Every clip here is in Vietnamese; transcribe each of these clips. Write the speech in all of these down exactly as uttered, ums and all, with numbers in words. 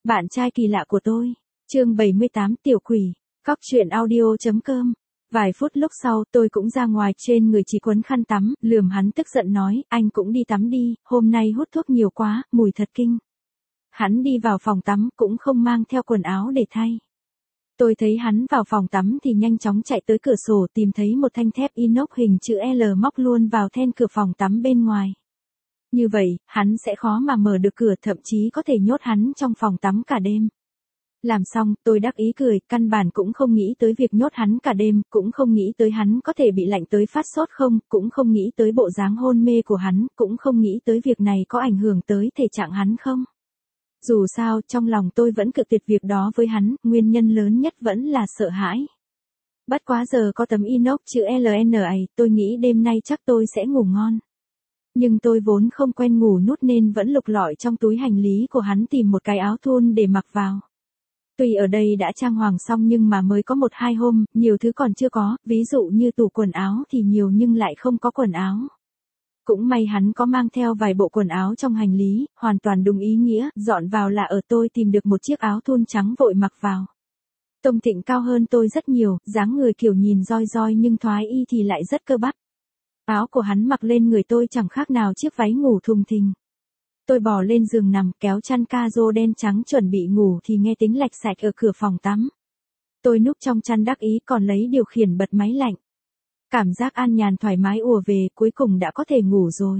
Bạn trai kỳ lạ của tôi. Chương bảy mươi tám Tiểu quỷ. Cóc truyện audio chấm com. Vài phút lúc sau tôi cũng ra ngoài, trên người chỉ quấn khăn tắm, lườm hắn tức giận nói, anh cũng đi tắm đi, hôm nay hút thuốc nhiều quá, mùi thật kinh. Hắn đi vào phòng tắm cũng không mang theo quần áo để thay. Tôi thấy hắn vào phòng tắm thì nhanh chóng chạy tới cửa sổ, tìm thấy một thanh thép inox hình chữ L móc luôn vào then cửa phòng tắm bên ngoài. Như vậy, hắn sẽ khó mà mở được cửa, thậm chí có thể nhốt hắn trong phòng tắm cả đêm. Làm xong, tôi đắc ý cười, căn bản cũng không nghĩ tới việc nhốt hắn cả đêm, cũng không nghĩ tới hắn có thể bị lạnh tới phát sốt không, cũng không nghĩ tới bộ dáng hôn mê của hắn, cũng không nghĩ tới việc này có ảnh hưởng tới thể trạng hắn không. Dù sao, trong lòng tôi vẫn cự tuyệt việc đó với hắn, nguyên nhân lớn nhất vẫn là sợ hãi. Bất quá giờ có tấm inox chữ L N ấy, tôi nghĩ đêm nay chắc tôi sẽ ngủ ngon. Nhưng tôi vốn không quen ngủ nút nên vẫn lục lọi trong túi hành lý của hắn tìm một cái áo thun để mặc vào. Tuy ở đây đã trang hoàng xong nhưng mà mới có một hai hôm, nhiều thứ còn chưa có, ví dụ như tủ quần áo thì nhiều nhưng lại không có quần áo. Cũng may hắn có mang theo vài bộ quần áo trong hành lý, hoàn toàn đúng ý nghĩa, dọn vào là ở tôi tìm được một chiếc áo thun trắng vội mặc vào. Tông Thịnh cao hơn tôi rất nhiều, dáng người kiểu nhìn roi roi nhưng thoái y thì lại rất cơ bắp. Áo của hắn mặc lên người tôi chẳng khác nào chiếc váy ngủ thùng thình. Tôi bò lên giường nằm, kéo chăn ca-rô đen trắng chuẩn bị ngủ thì nghe tiếng lạch sạch ở cửa phòng tắm. Tôi núp trong chăn đắc ý còn lấy điều khiển bật máy lạnh. Cảm giác an nhàn thoải mái ùa về, cuối cùng đã có thể ngủ rồi.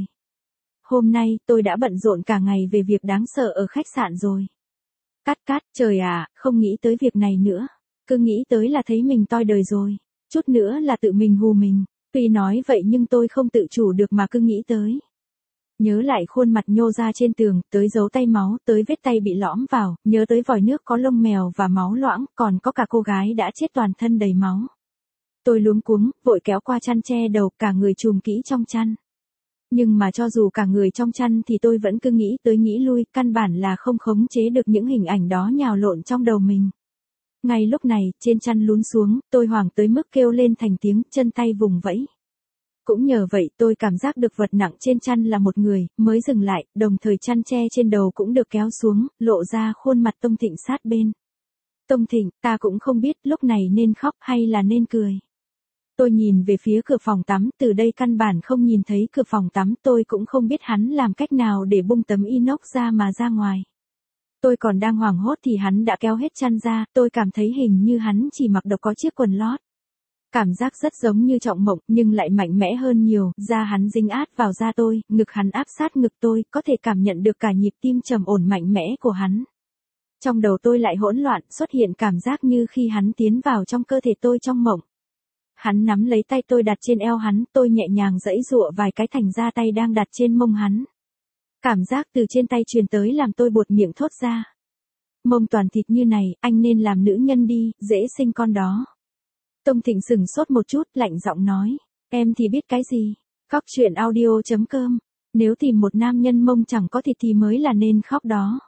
Hôm nay, tôi đã bận rộn cả ngày về việc đáng sợ ở khách sạn rồi. Cắt cắt, trời à, không nghĩ tới việc này nữa. Cứ nghĩ tới là thấy mình toi đời rồi. Chút nữa là tự mình hù mình. Tuy nói vậy nhưng tôi không tự chủ được mà cứ nghĩ tới. Nhớ lại khuôn mặt nhô ra trên tường, tới dấu tay máu, tới vết tay bị lõm vào, nhớ tới vòi nước có lông mèo và máu loãng, còn có cả cô gái đã chết toàn thân đầy máu. Tôi luống cuống, vội kéo qua chăn che đầu, cả người chùm kỹ trong chăn. Nhưng mà cho dù cả người trong chăn thì tôi vẫn cứ nghĩ tới nghĩ lui, căn bản là không khống chế được những hình ảnh đó nhào lộn trong đầu mình. Ngay lúc này, trên chăn lún xuống, tôi hoảng tới mức kêu lên thành tiếng, chân tay vùng vẫy. Cũng nhờ vậy tôi cảm giác được vật nặng trên chăn là một người, mới dừng lại, đồng thời chăn che trên đầu cũng được kéo xuống, lộ ra khuôn mặt Tông Thịnh sát bên. Tông Thịnh, ta cũng không biết lúc này nên khóc hay là nên cười. Tôi nhìn về phía cửa phòng tắm, từ đây căn bản không nhìn thấy cửa phòng tắm, tôi cũng không biết hắn làm cách nào để bung tấm inox ra mà ra ngoài. Tôi còn đang hoảng hốt thì hắn đã kéo hết chăn ra, tôi cảm thấy hình như hắn chỉ mặc độc có chiếc quần lót. Cảm giác rất giống như trọng mộng nhưng lại mạnh mẽ hơn nhiều, da hắn dính át vào da tôi, ngực hắn áp sát ngực tôi, có thể cảm nhận được cả nhịp tim trầm ổn mạnh mẽ của hắn. Trong đầu tôi lại hỗn loạn, xuất hiện cảm giác như khi hắn tiến vào trong cơ thể tôi trong mộng. Hắn nắm lấy tay tôi đặt trên eo hắn, tôi nhẹ nhàng giãy giụa vài cái thành ra tay đang đặt trên mông hắn. Cảm giác từ trên tay truyền tới làm tôi buột miệng thốt ra. Mông toàn thịt như này, anh nên làm nữ nhân đi, dễ sinh con đó. Tông Thịnh sửng sốt một chút, lạnh giọng nói, em thì biết cái gì. Cóc truyện audio chấm com. Nếu tìm một nam nhân mông chẳng có thịt thì mới là nên khóc đó.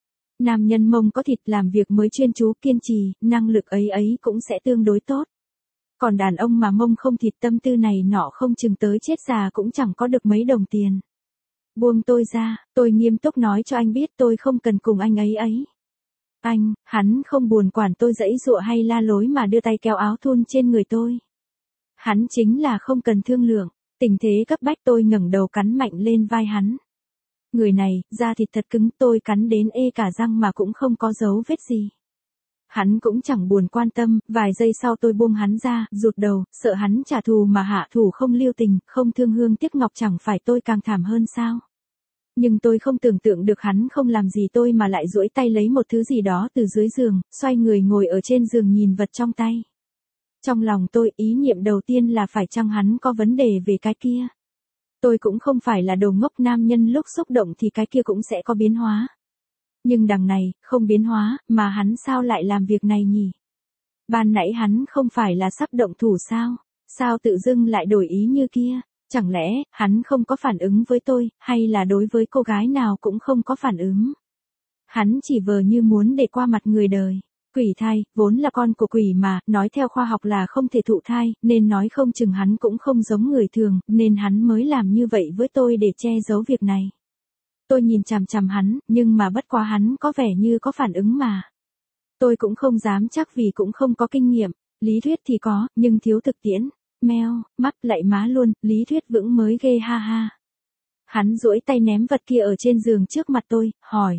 Nam nhân mông có thịt làm việc mới chuyên chú kiên trì, năng lực ấy ấy cũng sẽ tương đối tốt. Còn đàn ông mà mông không thịt tâm tư này nọ không chừng tới chết già cũng chẳng có được mấy đồng tiền. Buông tôi ra, tôi nghiêm túc nói cho anh biết tôi không cần cùng anh ấy ấy. Anh, hắn không buồn quản tôi giãy giụa hay la lối mà đưa tay kéo áo thun trên người tôi. Hắn chính là không cần thương lượng, tình thế cấp bách tôi ngẩng đầu cắn mạnh lên vai hắn. Người này, da thịt thật cứng, tôi cắn đến ê cả răng mà cũng không có dấu vết gì. Hắn cũng chẳng buồn quan tâm, vài giây sau tôi buông hắn ra, rụt đầu, sợ hắn trả thù mà hạ thủ không lưu tình, không thương hương tiếc ngọc chẳng phải tôi càng thảm hơn sao. Nhưng tôi không tưởng tượng được hắn không làm gì tôi mà lại duỗi tay lấy một thứ gì đó từ dưới giường, xoay người ngồi ở trên giường nhìn vật trong tay. Trong lòng tôi ý niệm đầu tiên là phải chăng hắn có vấn đề về cái kia. Tôi cũng không phải là đồ ngốc, nam nhân lúc xúc động thì cái kia cũng sẽ có biến hóa. Nhưng đằng này, không biến hóa, mà hắn sao lại làm việc này nhỉ? Ban nãy hắn không phải là sắp động thủ sao? Sao tự dưng lại đổi ý như kia? Chẳng lẽ, hắn không có phản ứng với tôi, hay là đối với cô gái nào cũng không có phản ứng? Hắn chỉ vờ như muốn để qua mặt người đời. Quỷ thai, vốn là con của quỷ mà, nói theo khoa học là không thể thụ thai, nên nói không chừng hắn cũng không giống người thường, nên hắn mới làm như vậy với tôi để che giấu việc này. Tôi nhìn chằm chằm hắn, nhưng mà bất quá hắn có vẻ như có phản ứng mà. Tôi cũng không dám chắc vì cũng không có kinh nghiệm, lý thuyết thì có, nhưng thiếu thực tiễn. Meo, mắc lạy má luôn, lý thuyết vững mới ghê ha ha. Hắn duỗi tay ném vật kia ở trên giường trước mặt tôi, hỏi.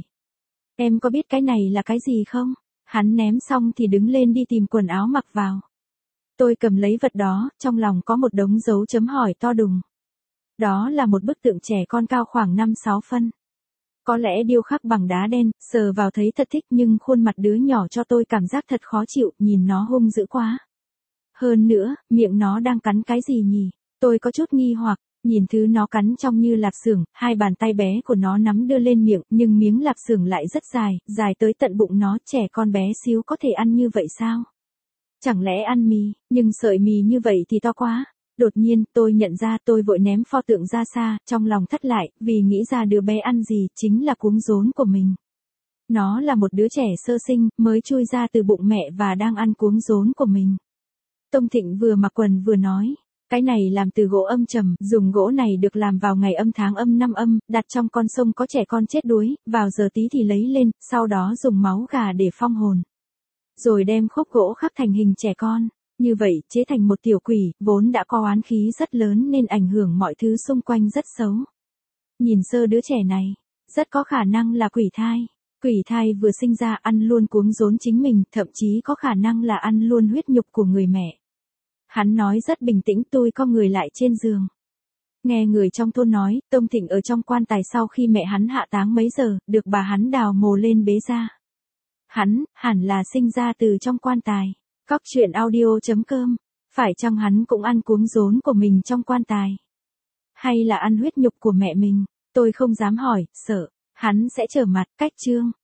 Em có biết cái này là cái gì không? Hắn ném xong thì đứng lên đi tìm quần áo mặc vào. Tôi cầm lấy vật đó, trong lòng có một đống dấu chấm hỏi to đùng. Đó là một bức tượng trẻ con cao khoảng năm sáu phân. Có lẽ điêu khắc bằng đá đen, sờ vào thấy thật thích nhưng khuôn mặt đứa nhỏ cho tôi cảm giác thật khó chịu, nhìn nó hung dữ quá. Hơn nữa, miệng nó đang cắn cái gì nhỉ? Tôi có chút nghi hoặc, nhìn thứ nó cắn trông như lạp xưởng, hai bàn tay bé của nó nắm đưa lên miệng, nhưng miếng lạp xưởng lại rất dài, dài tới tận bụng nó, trẻ con bé xíu có thể ăn như vậy sao? Chẳng lẽ ăn mì, nhưng sợi mì như vậy thì to quá. Đột nhiên, tôi nhận ra tôi vội ném pho tượng ra xa, trong lòng thất lại, vì nghĩ ra đứa bé ăn gì, chính là cuống rốn của mình. Nó là một đứa trẻ sơ sinh, mới chui ra từ bụng mẹ và đang ăn cuống rốn của mình. Tông Thịnh vừa mặc quần vừa nói, cái này làm từ gỗ âm trầm, dùng gỗ này được làm vào ngày âm tháng âm năm âm, đặt trong con sông có trẻ con chết đuối, vào giờ tí thì lấy lên, sau đó dùng máu gà để phong hồn. Rồi đem khúc gỗ khắc thành hình trẻ con. Như vậy, chế thành một tiểu quỷ, vốn đã có oán khí rất lớn nên ảnh hưởng mọi thứ xung quanh rất xấu. Nhìn sơ đứa trẻ này, rất có khả năng là quỷ thai. Quỷ thai vừa sinh ra ăn luôn cuống rốn chính mình, thậm chí có khả năng là ăn luôn huyết nhục của người mẹ. Hắn nói rất bình tĩnh, tôi co người lại trên giường. Nghe người trong thôn nói, Tông Thịnh ở trong quan tài sau khi mẹ hắn hạ táng mấy giờ, được bà hắn đào mồ lên bế ra. Hắn, hẳn là sinh ra từ trong quan tài. Cóc truyện audio chấm com. Phải chăng hắn cũng ăn cuống rốn của mình trong quan tài? Hay là ăn huyết nhục của mẹ mình? Tôi không dám hỏi, sợ hắn sẽ trở mặt, cách chương.